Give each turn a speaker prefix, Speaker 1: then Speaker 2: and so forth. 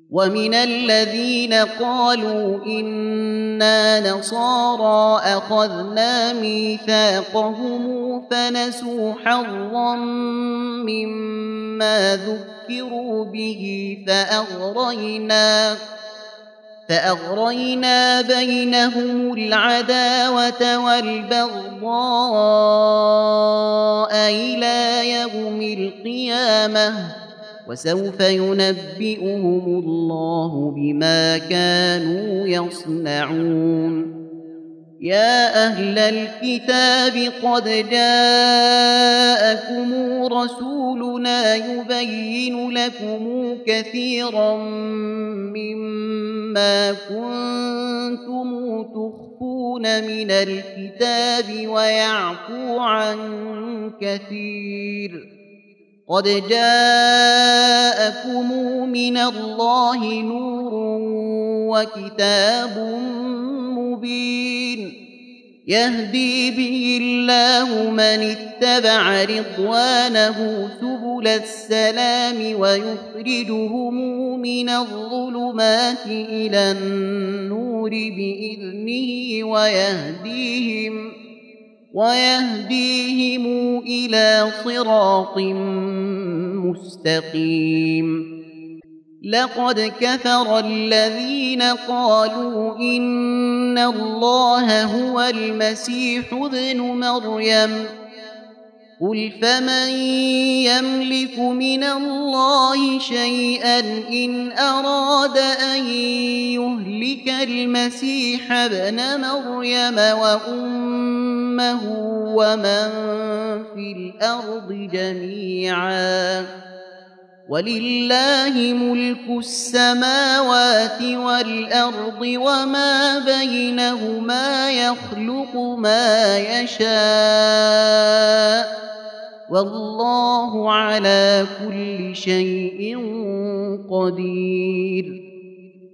Speaker 1: ومن الذين قالوا إنا نصارى أخذنا ميثاقهم فنسوا حظا مما ذكروا به فأغرينا بينهم العداوة والبغضاء إلى يوم القيامة وسوف ينبئهم الله بما كانوا يصنعون. يا أهل الكتاب قد جاءكم رسولنا يبين لكم كثيرا مما كنتم تخفون من الكتاب ويعفو عن كثير. قد جاءكم من الله نور وكتاب مبين يهدي به الله من اتبع رضوانه سبل السلام ويخرجهم من الظلمات إلى النور بإذنه ويهديهم إلى صراط مستقيم. لقد كفر الذين قالوا إن الله هو المسيح ابن مريم قل فمن يملك من الله شيئا إن أراد أن يهلك المسيح ابن مريم وأمه ومن في الأرض جميعا ولله ملك السماوات والأرض وما بينهما يخلق ما يشاء والله على كل شيء قدير.